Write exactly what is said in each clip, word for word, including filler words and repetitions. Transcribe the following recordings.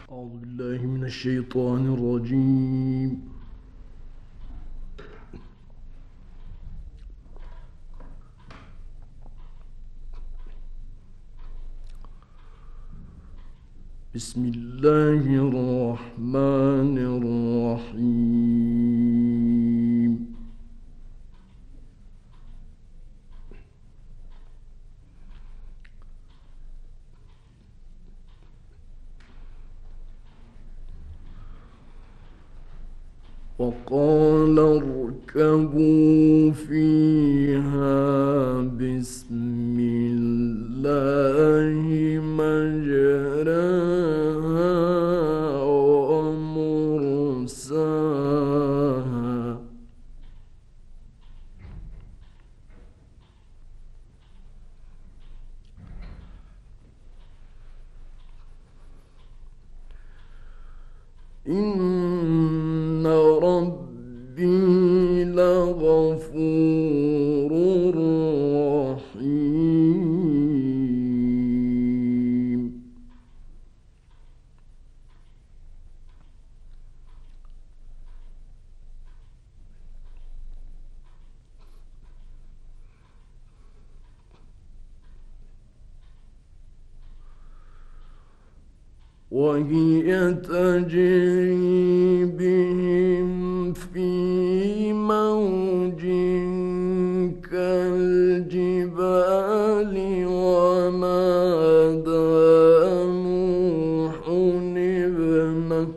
أعوذ بالله من الشيطان الرجيم. بسم الله الرحمن الرحيم. وقال اركبوا فيها بسم الله مجراها ومرساها إن ربي لغفور رحيم. وهي تجري بهم في موج كالجبال ونادى نوح ابنه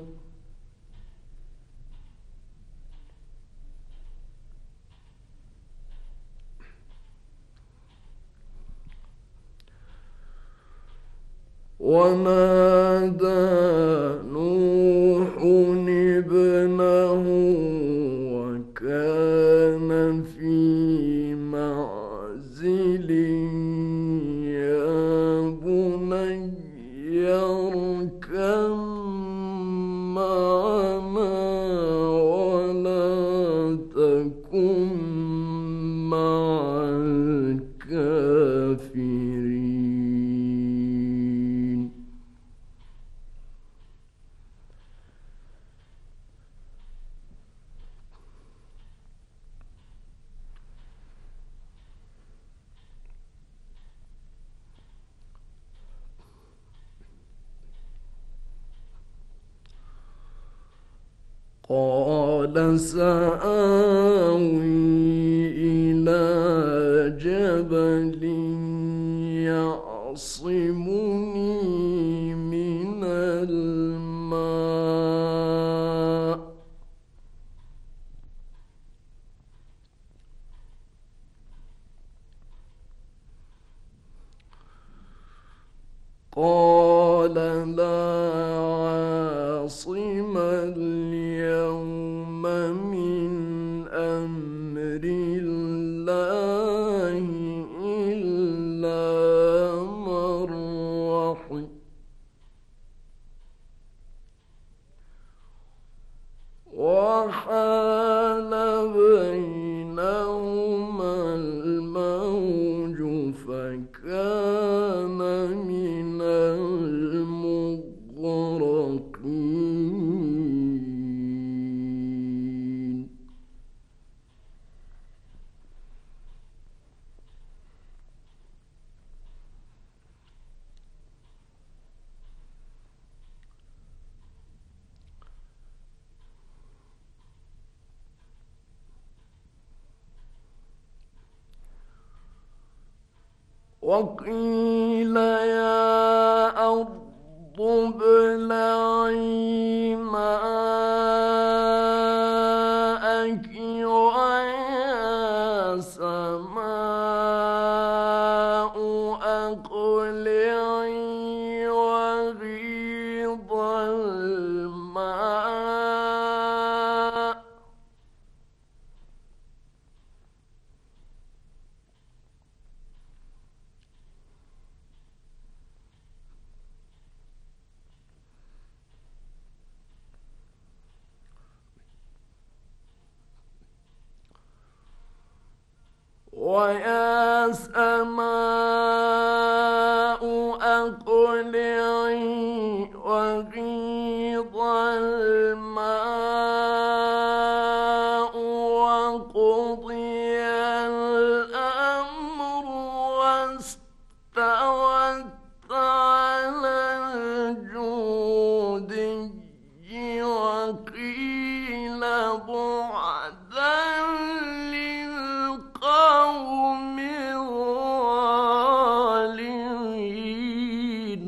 ونادى نوح ابنه وكان في معزل يا بني اركب معنا ولا تكن مع الكافرين. قال سآوي إلى جبل يعصمني من الماء قال لا عاصم اليوم من أمر الله إلا من رحم وحال بينهما الموج فكان من المغرقين. وقيل يا أرض ابلعي ماءك ويا سماء أقلعي وغيض الماء ويا سماء أقلعي وغيض الماء وقضي الأمر واستوت على الجودي وقيل بعدا للقوم الظالمين.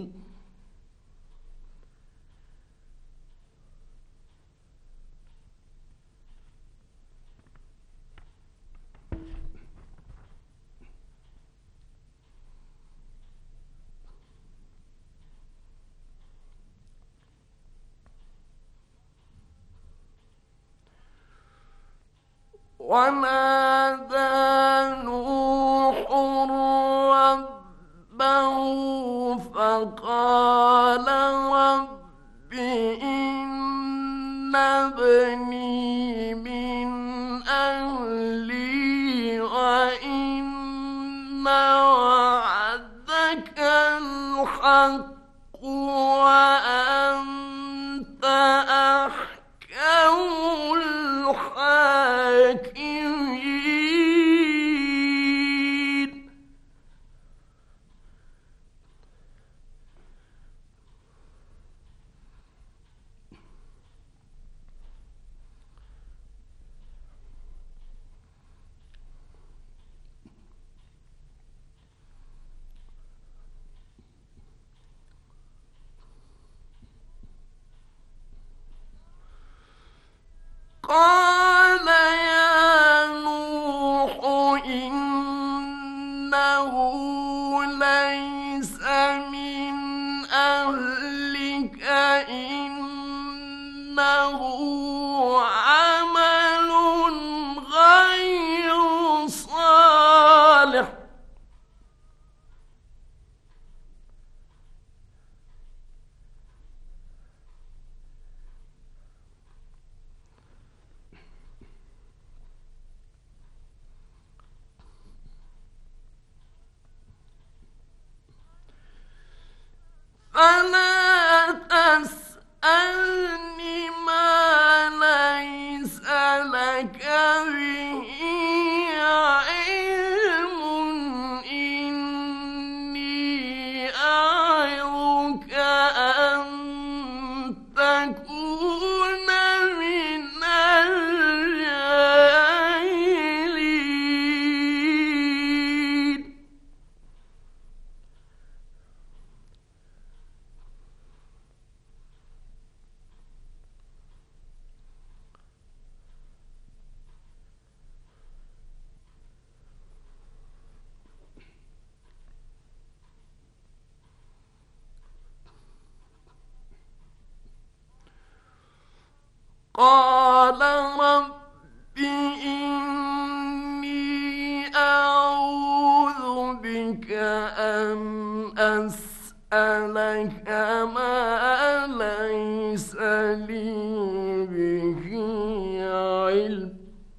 ونادى نوح ربه فقال رب إن ابني من أهلي وإن وعدك الحق وأنت أحكم الحاكمين. قال يا نوح إنه ليس من أهلك إنه عمل غير صالح فلا تسألني ما ليس لك به علم إني أعظك أن تكون من الجاهلين. قال رب إني أعوذ بك أن أسألك ما ليس لي به علم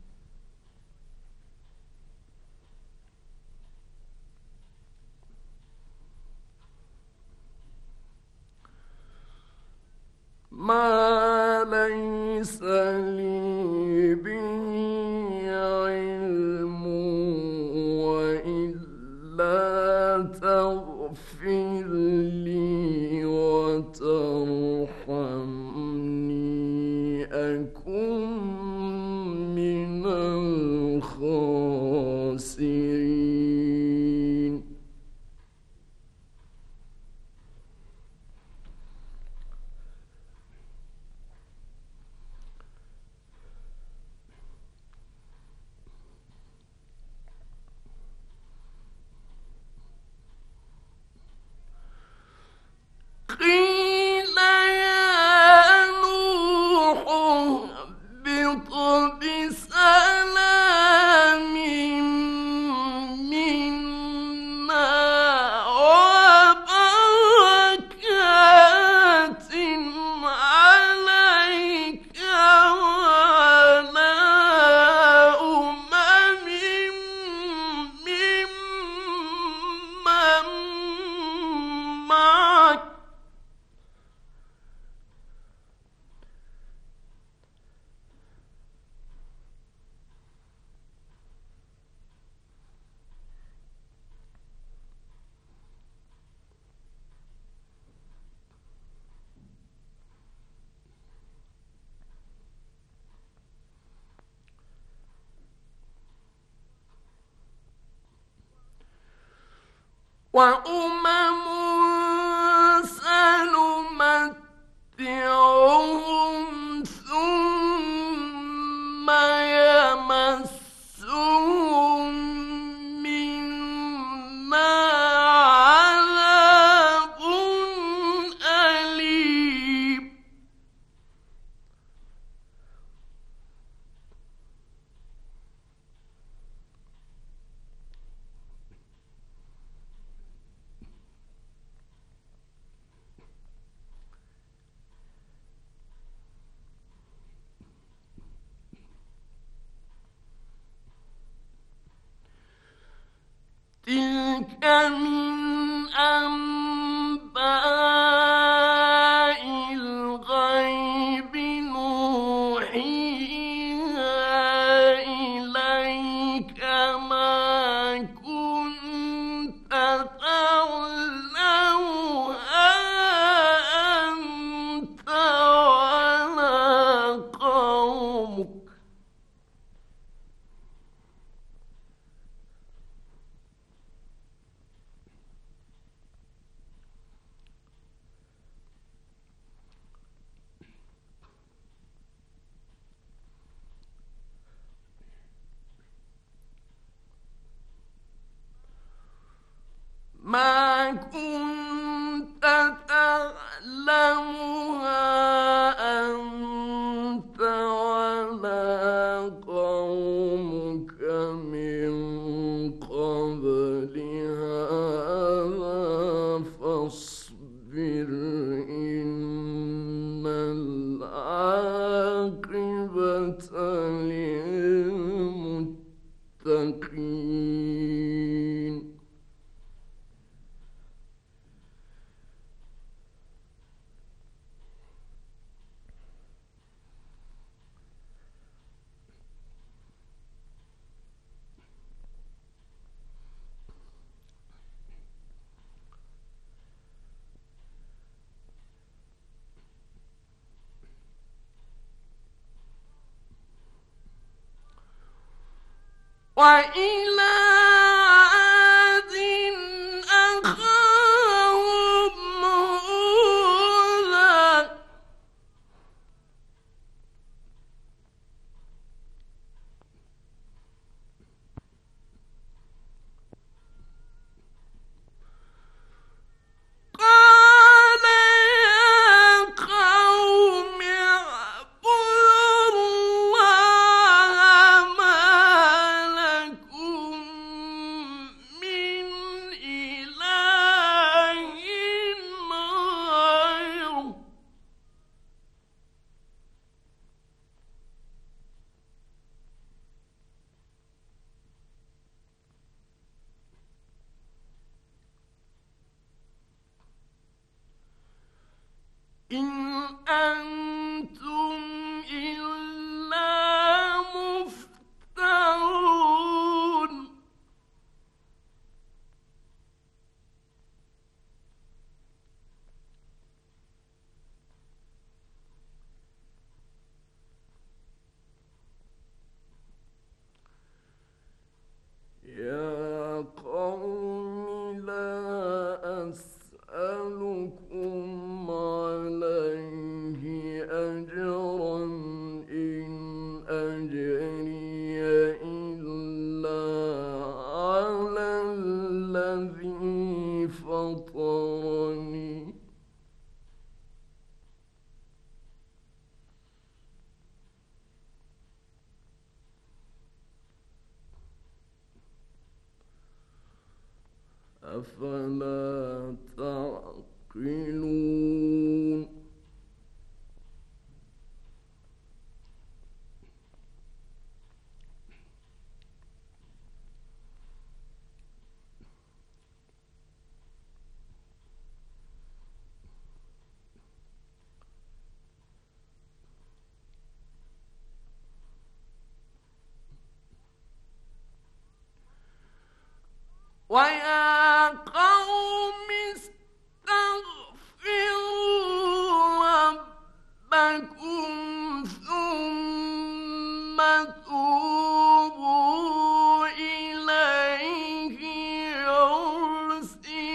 ما ليس لي به علم وإلا تغفر لي وترحمني أكن من الخاسرين. وأمم سنمتعهم ثم يمسهم منا عذاب أليم تلك من أنباء الغيب نوحيها إليك ما كنت تعلمها أنت ولا قومك ما كنت تعلمها أنت ولا قومك من قبل هذا فاصبر إن العاقبة للمتقين وإلى عاد أخاهم هودا قال يا قوم اعبدوا الله ما لكم من إله غيره إن أنتم إلا مفترون يا قوم لا أسألكم عليه أجرا إن أجري إلا على الذي فطرني أفلا تعقلون ويا قوم استغفروا ربكم ثم توبوا إليه يرسل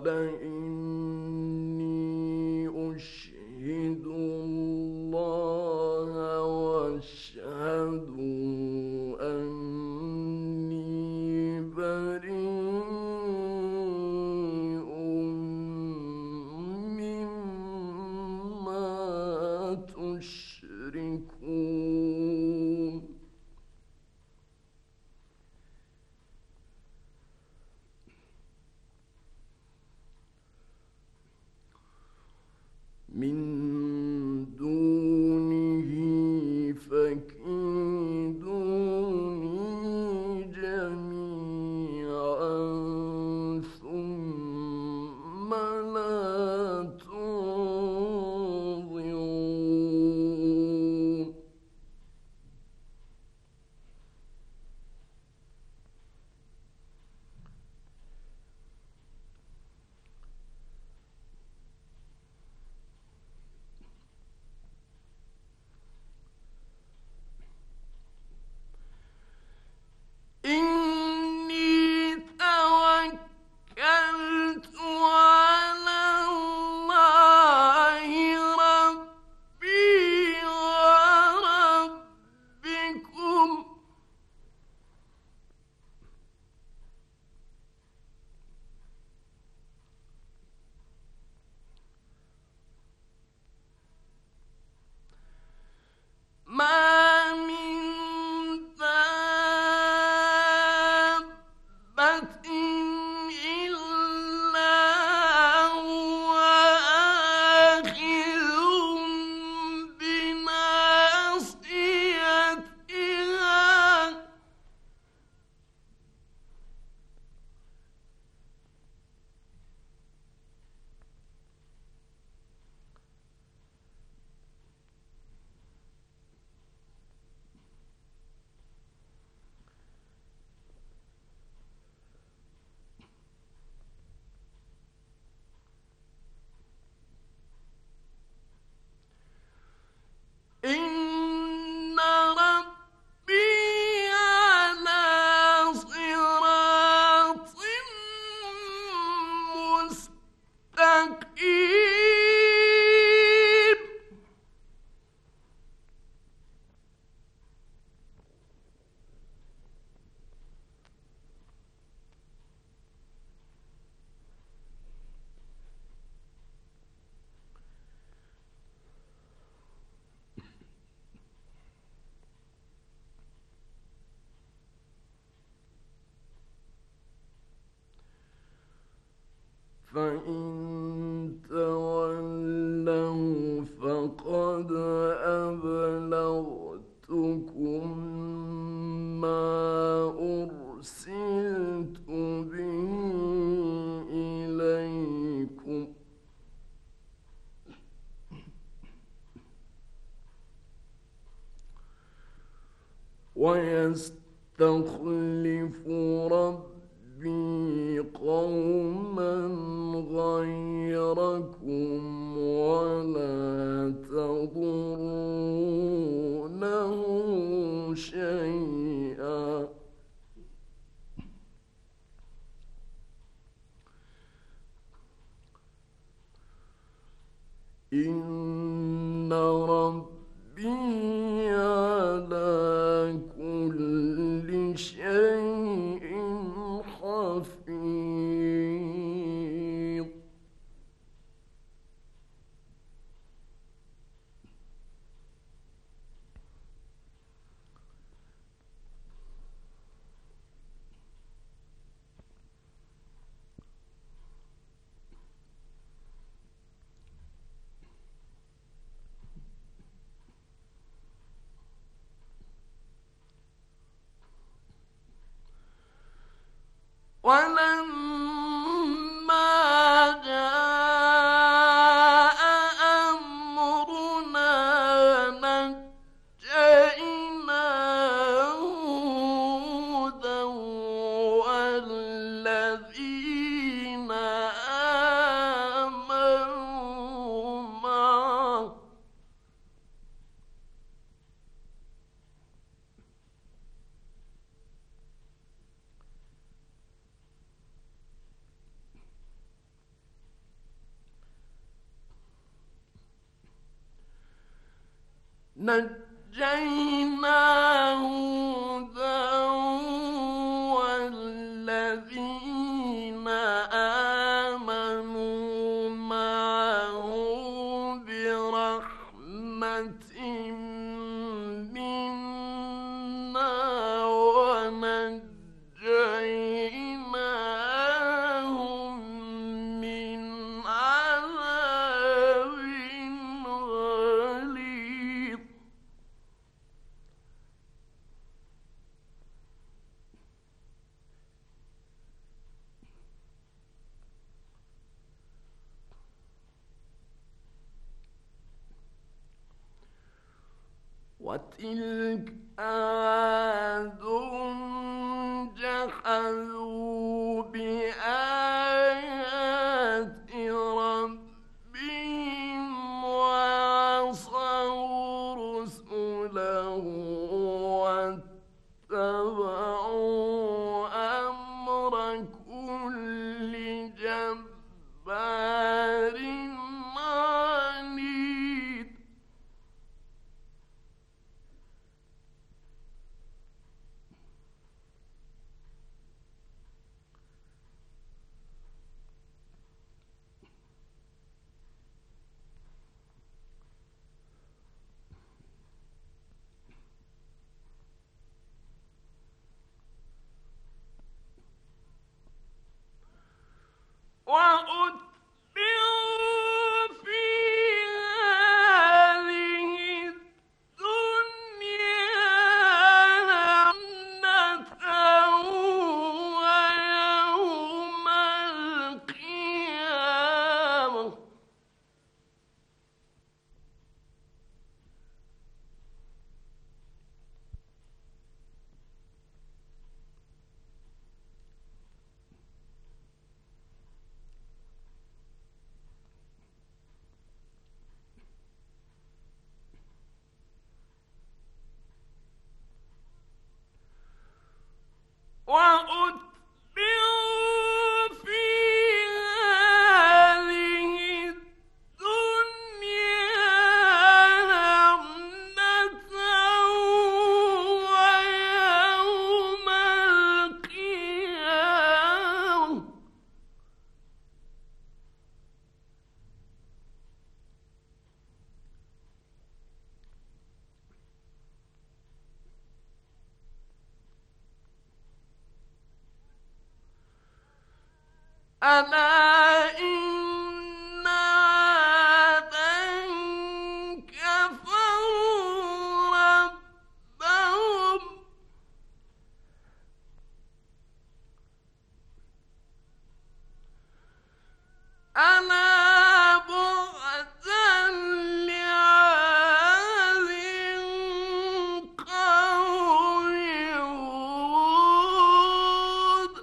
قال إني أشهد الله واشهدوا أني بريء مما تشركون من دونه فكيدوني جميعا ثم لا تنظرون إني توكلت على الله ربي وربكم ما من دابة إلا هو آخذ بناصيتها إن ربي على صراط مستقيم فإن تولوا فقد أبلغتكم ما أرسلت به إليكم ويستخلف ربي قوما غيركم ولا تضرونه شيئا إن ربي على كل شيء حفيظ نجيناه هودا والذين آمنوا معه برحمة منا ونجيناهم من عذاب غليظ. وتلك عاد جحدوا بآيات ربهم وعصوا رسله واتبعوا أمر كل جبار عنيد. وأتبعوا في هذه الدنيا لعنة ويوم القيامة. وأتبعوا في هذه الدنيا لعنة ويوم القيامة. ألا إن عادا كفروا ربهم ألا بعدا لعاد قوم هود.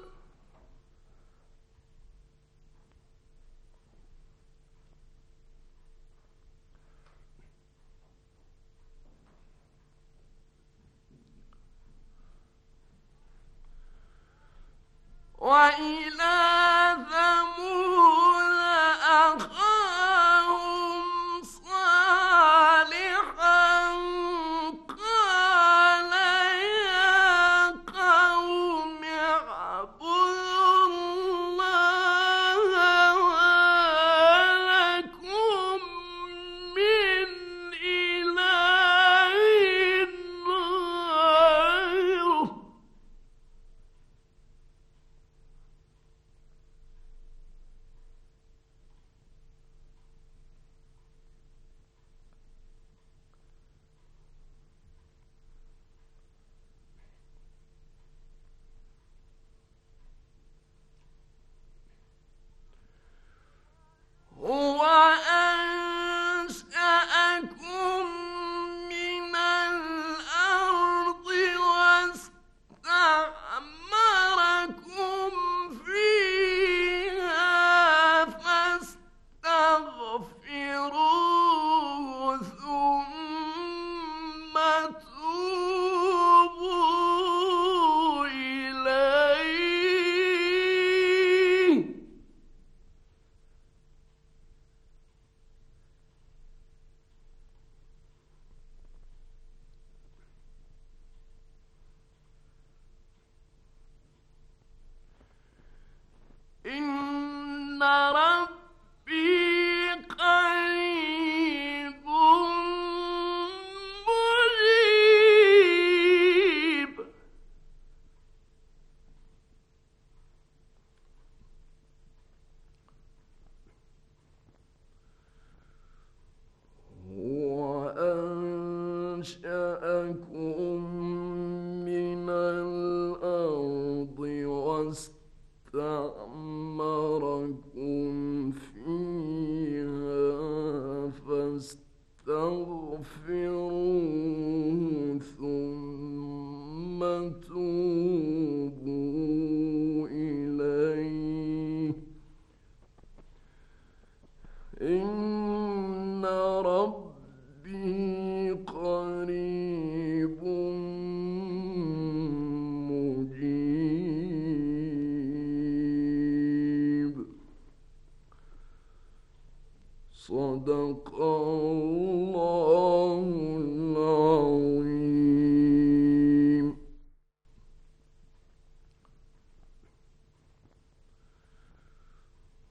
وإلى ثمود أخاهم صالحا قال يا قوم اعبدوا الله ما لكم من إله غيره. ربي قريب مجيب. هو أنشأكم من الأرض واستعمركم فيها فاستغفروه ثم توبوا إليه إن ربي قريب مجيب. صدق